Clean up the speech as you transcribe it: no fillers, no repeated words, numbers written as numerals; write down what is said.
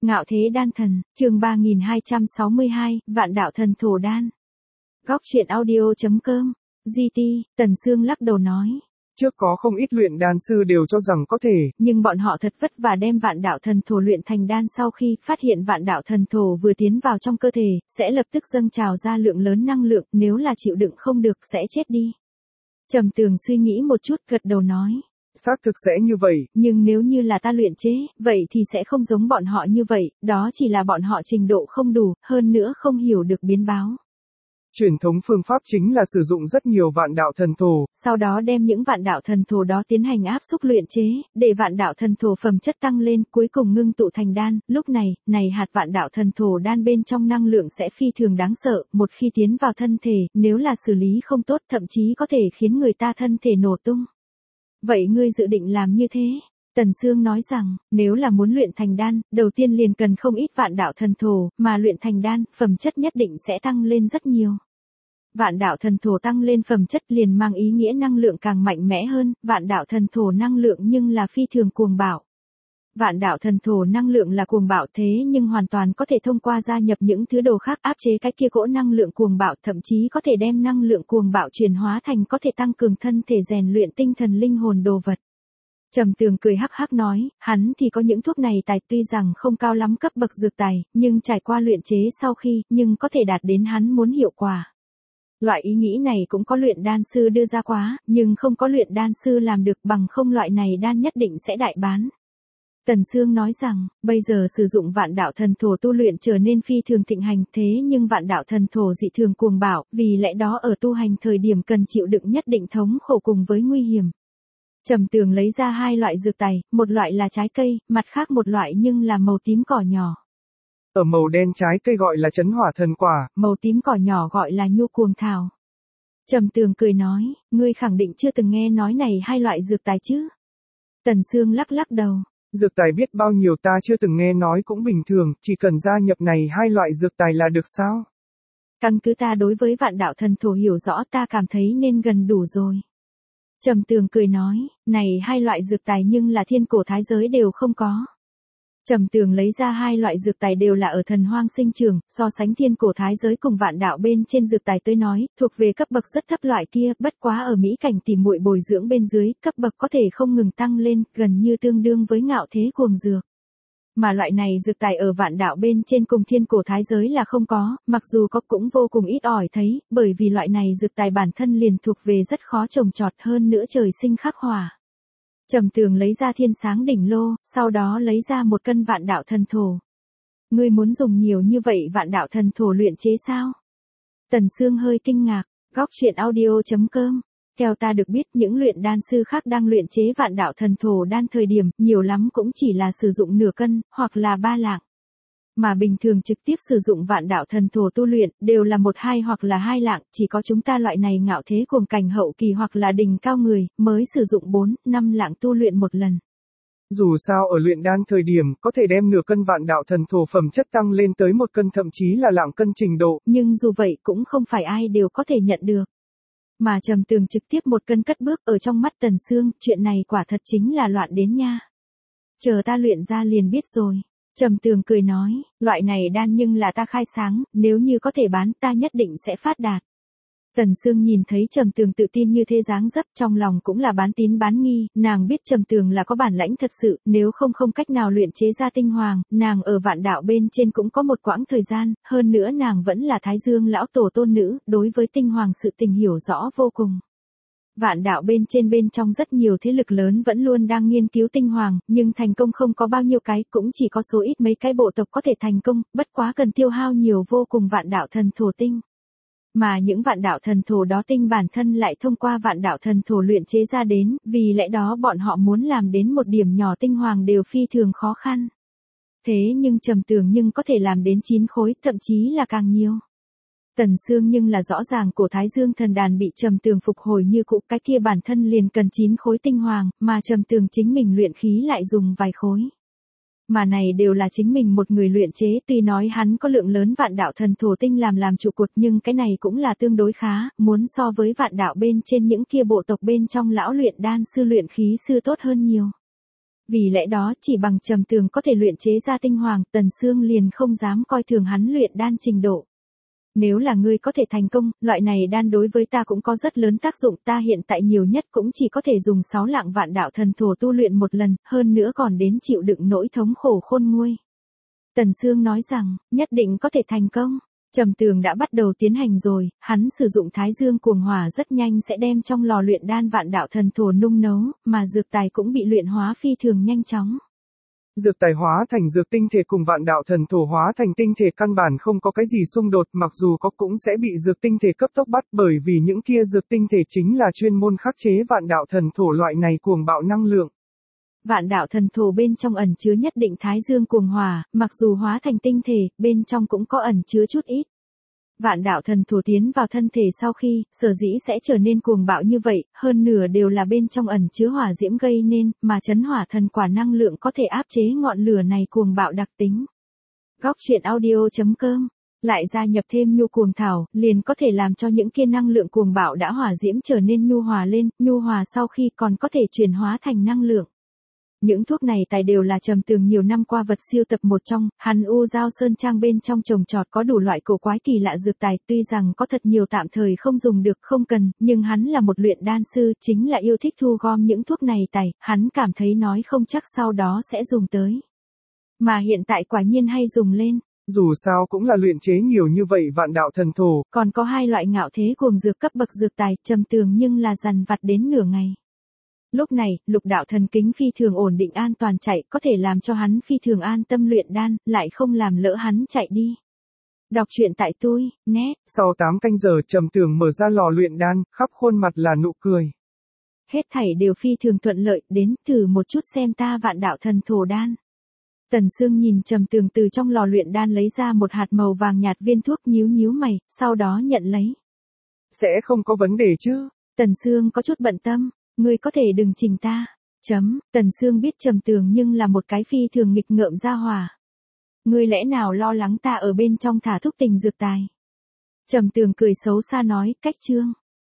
Ngạo thế đan thần, chương 3262, Vạn đạo thần thổ đan. Góc truyện audio.com, GT, Tần Sương lắc đầu nói. Trước có không ít luyện đan sư đều cho rằng có thể. Nhưng bọn họ thật vất vả đem vạn đạo thần thổ luyện thành đan sau khi phát hiện vạn đạo thần thổ vừa tiến vào trong cơ thể, sẽ lập tức dâng trào ra lượng lớn năng lượng, nếu là chịu đựng không được sẽ chết đi. Trầm Tường suy nghĩ một chút gật đầu nói. Xác thực sẽ như vậy. Nhưng nếu như là ta luyện chế, vậy thì sẽ không giống bọn họ như vậy, đó chỉ là bọn họ trình độ không đủ, hơn nữa không hiểu được biến báo. Truyền thống phương pháp chính là sử dụng rất nhiều vạn đạo thần thổ. Sau đó đem những vạn đạo thần thổ đó tiến hành áp xúc luyện chế, để vạn đạo thần thổ phẩm chất tăng lên, cuối cùng ngưng tụ thành đan. Lúc này hạt vạn đạo thần thổ đan bên trong năng lượng sẽ phi thường đáng sợ, một khi tiến vào thân thể, nếu là xử lý không tốt thậm chí có thể khiến người ta thân thể nổ tung. Vậy ngươi dự định làm như thế? Tần Sương nói rằng, nếu là muốn luyện thành đan, đầu tiên liền cần không ít vạn đạo thần thổ, mà luyện thành đan, phẩm chất nhất định sẽ tăng lên rất nhiều. Vạn đạo thần thổ tăng lên phẩm chất liền mang ý nghĩa năng lượng càng mạnh mẽ hơn, vạn đạo thần thổ năng lượng nhưng là phi thường cuồng bạo. Vạn đạo thần thổ năng lượng là cuồng bạo thế nhưng hoàn toàn có thể thông qua gia nhập những thứ đồ khác áp chế cái kia cỗ năng lượng cuồng bạo, thậm chí có thể đem năng lượng cuồng bạo chuyển hóa thành có thể tăng cường thân thể rèn luyện tinh thần linh hồn đồ vật. Trầm Tường cười hắc hắc nói, hắn thì có những thuốc này tài tuy rằng không cao lắm cấp bậc dược tài, nhưng trải qua luyện chế sau khi, nhưng có thể đạt đến hắn muốn hiệu quả. Loại ý nghĩ này cũng có luyện đan sư đưa ra quá, nhưng không có luyện đan sư làm được, bằng không loại này đan nhất định sẽ đại bán. Tần Sương nói rằng, bây giờ sử dụng vạn đạo thần thổ tu luyện trở nên phi thường thịnh hành, thế nhưng vạn đạo thần thổ dị thường cuồng bạo, vì lẽ đó ở tu hành thời điểm cần chịu đựng nhất định thống khổ cùng với nguy hiểm. Trầm Tường lấy ra hai loại dược tài, một loại là trái cây, mặt khác một loại nhưng là màu tím cỏ nhỏ. Ở màu đen trái cây gọi là chấn hỏa thần quả, màu tím cỏ nhỏ gọi là nhu cuồng thảo. Trầm Tường cười nói, ngươi khẳng định chưa từng nghe nói này hai loại dược tài chứ? Tần Sương lắc lắc đầu. Dược tài biết bao nhiêu ta chưa từng nghe nói cũng bình thường, chỉ cần gia nhập này hai loại dược tài là được sao? Căn cứ ta đối với vạn đạo thần thổ hiểu rõ ta cảm thấy nên gần đủ rồi. Trầm Tường cười nói, này hai loại dược tài nhưng là thiên cổ thái giới đều không có. Trầm Tường lấy ra hai loại dược tài đều là ở thần hoang sinh trường, so sánh thiên cổ thái giới cùng vạn đạo bên trên dược tài tới nói, thuộc về cấp bậc rất thấp loại kia, bất quá ở mỹ cảnh tỉ muội bồi dưỡng bên dưới, cấp bậc có thể không ngừng tăng lên, gần như tương đương với ngạo thế cuồng dược. Mà loại này dược tài ở vạn đạo bên trên cùng thiên cổ thái giới là không có, mặc dù có cũng vô cùng ít ỏi thấy, bởi vì loại này dược tài bản thân liền thuộc về rất khó trồng trọt, hơn nữa trời sinh khắc hỏa. Trầm Tường lấy ra thiên sáng đỉnh lô, sau đó lấy ra một cân vạn đạo thần thổ. Ngươi muốn dùng nhiều như vậy vạn đạo thần thổ luyện chế sao? Tần Sương hơi kinh ngạc, góc truyện audio.com. Theo ta được biết những luyện đan sư khác đang luyện chế vạn đạo thần thổ đan thời điểm, nhiều lắm cũng chỉ là sử dụng nửa cân, hoặc là 3 lạng. Mà bình thường trực tiếp sử dụng vạn đạo thần thổ tu luyện, đều là 1-2 hoặc là 2 lạng, chỉ có chúng ta loại này ngạo thế cuồng cảnh hậu kỳ hoặc là đỉnh cao người, mới sử dụng 4-5 lạng tu luyện một lần. Dù sao ở luyện đan thời điểm, có thể đem nửa cân vạn đạo thần thổ phẩm chất tăng lên tới 1 cân thậm chí là lạng cân trình độ. Nhưng dù vậy cũng không phải ai đều có thể nhận được. Mà Trầm Tường trực tiếp 1 cân cất bước ở trong mắt Tần Sương, chuyện này quả thật chính là loạn đến nha. Chờ ta luyện ra liền biết rồi. Trầm Tường cười nói, loại này đan nhưng là ta khai sáng, nếu như có thể bán ta nhất định sẽ phát đạt. Tần Sương nhìn thấy Trầm Tường tự tin như thế dáng dấp, trong lòng cũng là bán tín bán nghi, nàng biết Trầm Tường là có bản lãnh thật sự, nếu không cách nào luyện chế ra tinh hoàng, nàng ở vạn đạo bên trên cũng có một quãng thời gian, hơn nữa nàng vẫn là Thái Dương lão tổ tôn nữ, đối với tinh hoàng sự tình hiểu rõ vô cùng. Vạn đạo bên trong rất nhiều thế lực lớn vẫn luôn đang nghiên cứu tinh hoàng, nhưng thành công không có bao nhiêu cái, cũng chỉ có số ít mấy cái bộ tộc có thể thành công, bất quá cần tiêu hao nhiều vô cùng vạn đạo thần thổ tinh. Mà những vạn đạo thần thổ đó tinh bản thân lại thông qua vạn đạo thần thổ luyện chế ra đến, vì lẽ đó bọn họ muốn làm đến một điểm nhỏ tinh hoàng đều phi thường khó khăn. Thế nhưng Trầm Tường nhưng có thể làm đến 9 khối, thậm chí là càng nhiều. Tần Sương nhưng là rõ ràng cổ Thái Dương thần đàn bị Trầm Tường phục hồi như cũ, cái kia bản thân liền cần 9 khối tinh hoàng, mà Trầm Tường chính mình luyện khí lại dùng vài khối. Mà này đều là chính mình một người luyện chế, tuy nói hắn có lượng lớn vạn đạo thần thổ tinh làm trụ cột, nhưng cái này cũng là tương đối khá, muốn so với vạn đạo bên trên những kia bộ tộc bên trong lão luyện đan sư luyện khí sư tốt hơn nhiều. Vì lẽ đó chỉ bằng Trầm Tường có thể luyện chế ra tinh hoàng, Tần Sương liền không dám coi thường hắn luyện đan trình độ. Nếu là ngươi có thể thành công, loại này đan đối với ta cũng có rất lớn tác dụng, ta hiện tại nhiều nhất cũng chỉ có thể dùng 6 lạng vạn đạo thần thổ tu luyện một lần, hơn nữa còn đến chịu đựng nỗi thống khổ khôn nguôi. Tần Sương nói rằng, nhất định có thể thành công. Trầm Tường đã bắt đầu tiến hành rồi, hắn sử dụng Thái Dương cuồng hỏa rất nhanh sẽ đem trong lò luyện đan vạn đạo thần thổ nung nấu, mà dược tài cũng bị luyện hóa phi thường nhanh chóng. Dược tài hóa thành dược tinh thể cùng vạn đạo thần thổ hóa thành tinh thể căn bản không có cái gì xung đột, mặc dù có cũng sẽ bị dược tinh thể cấp tốc bắt, bởi vì những kia dược tinh thể chính là chuyên môn khắc chế vạn đạo thần thổ loại này cuồng bạo năng lượng. Vạn đạo thần thổ bên trong ẩn chứa nhất định Thái Dương cuồng hỏa, mặc dù hóa thành tinh thể, bên trong cũng có ẩn chứa chút ít. Vạn đạo thần thổ tiến vào thân thể sau khi, sở dĩ sẽ trở nên cuồng bạo như vậy, hơn nửa đều là bên trong ẩn chứa hỏa diễm gây nên, mà chấn hỏa thần quả năng lượng có thể áp chế ngọn lửa này cuồng bạo đặc tính. Góc truyện audio.com. Lại gia nhập thêm nhu cuồng thảo, liền có thể làm cho những kia năng lượng cuồng bạo đã hỏa diễm trở nên nhu hòa lên, nhu hòa sau khi còn có thể chuyển hóa thành năng lượng. Những thuốc này tài đều là Trầm Tường nhiều năm qua vật siêu tập một trong, hắn U Giao Sơn Trang bên trong trồng trọt có đủ loại cổ quái kỳ lạ dược tài, tuy rằng có thật nhiều tạm thời không dùng được không cần, nhưng hắn là một luyện đan sư, chính là yêu thích thu gom những thuốc này tài, hắn cảm thấy nói không chắc sau đó sẽ dùng tới. Mà hiện tại quả nhiên hay dùng lên. Dù sao cũng là luyện chế nhiều như vậy vạn đạo thần thổ. Còn có 2 loại ngạo thế cuồng dược cấp bậc dược tài, Trầm Tường nhưng là dằn vặt đến nửa ngày. Lúc này, lục đạo thần kính phi thường ổn định an toàn chạy, có thể làm cho hắn phi thường an tâm luyện đan, lại không làm lỡ hắn chạy đi. Đọc truyện tại tôi, net. Sau 8 canh giờ Trầm Tường mở ra lò luyện đan, khắp khuôn mặt là nụ cười. Hết thảy đều phi thường thuận lợi, đến thử một chút xem ta vạn đạo thần thổ đan. Tần Sương nhìn Trầm Tường từ trong lò luyện đan lấy ra một hạt màu vàng nhạt viên thuốc, nhíu nhíu mày, sau đó nhận lấy. Sẽ không có vấn đề chứ? Tần Sương có chút bận tâm. Ngươi có thể đừng trình ta. Tần Sương biết Trầm Tường nhưng là một cái phi thường nghịch ngợm gia hỏa. Ngươi lẽ nào lo lắng ta ở bên trong thả thúc tình dược tài? Trầm Tường cười xấu xa nói, cách chương.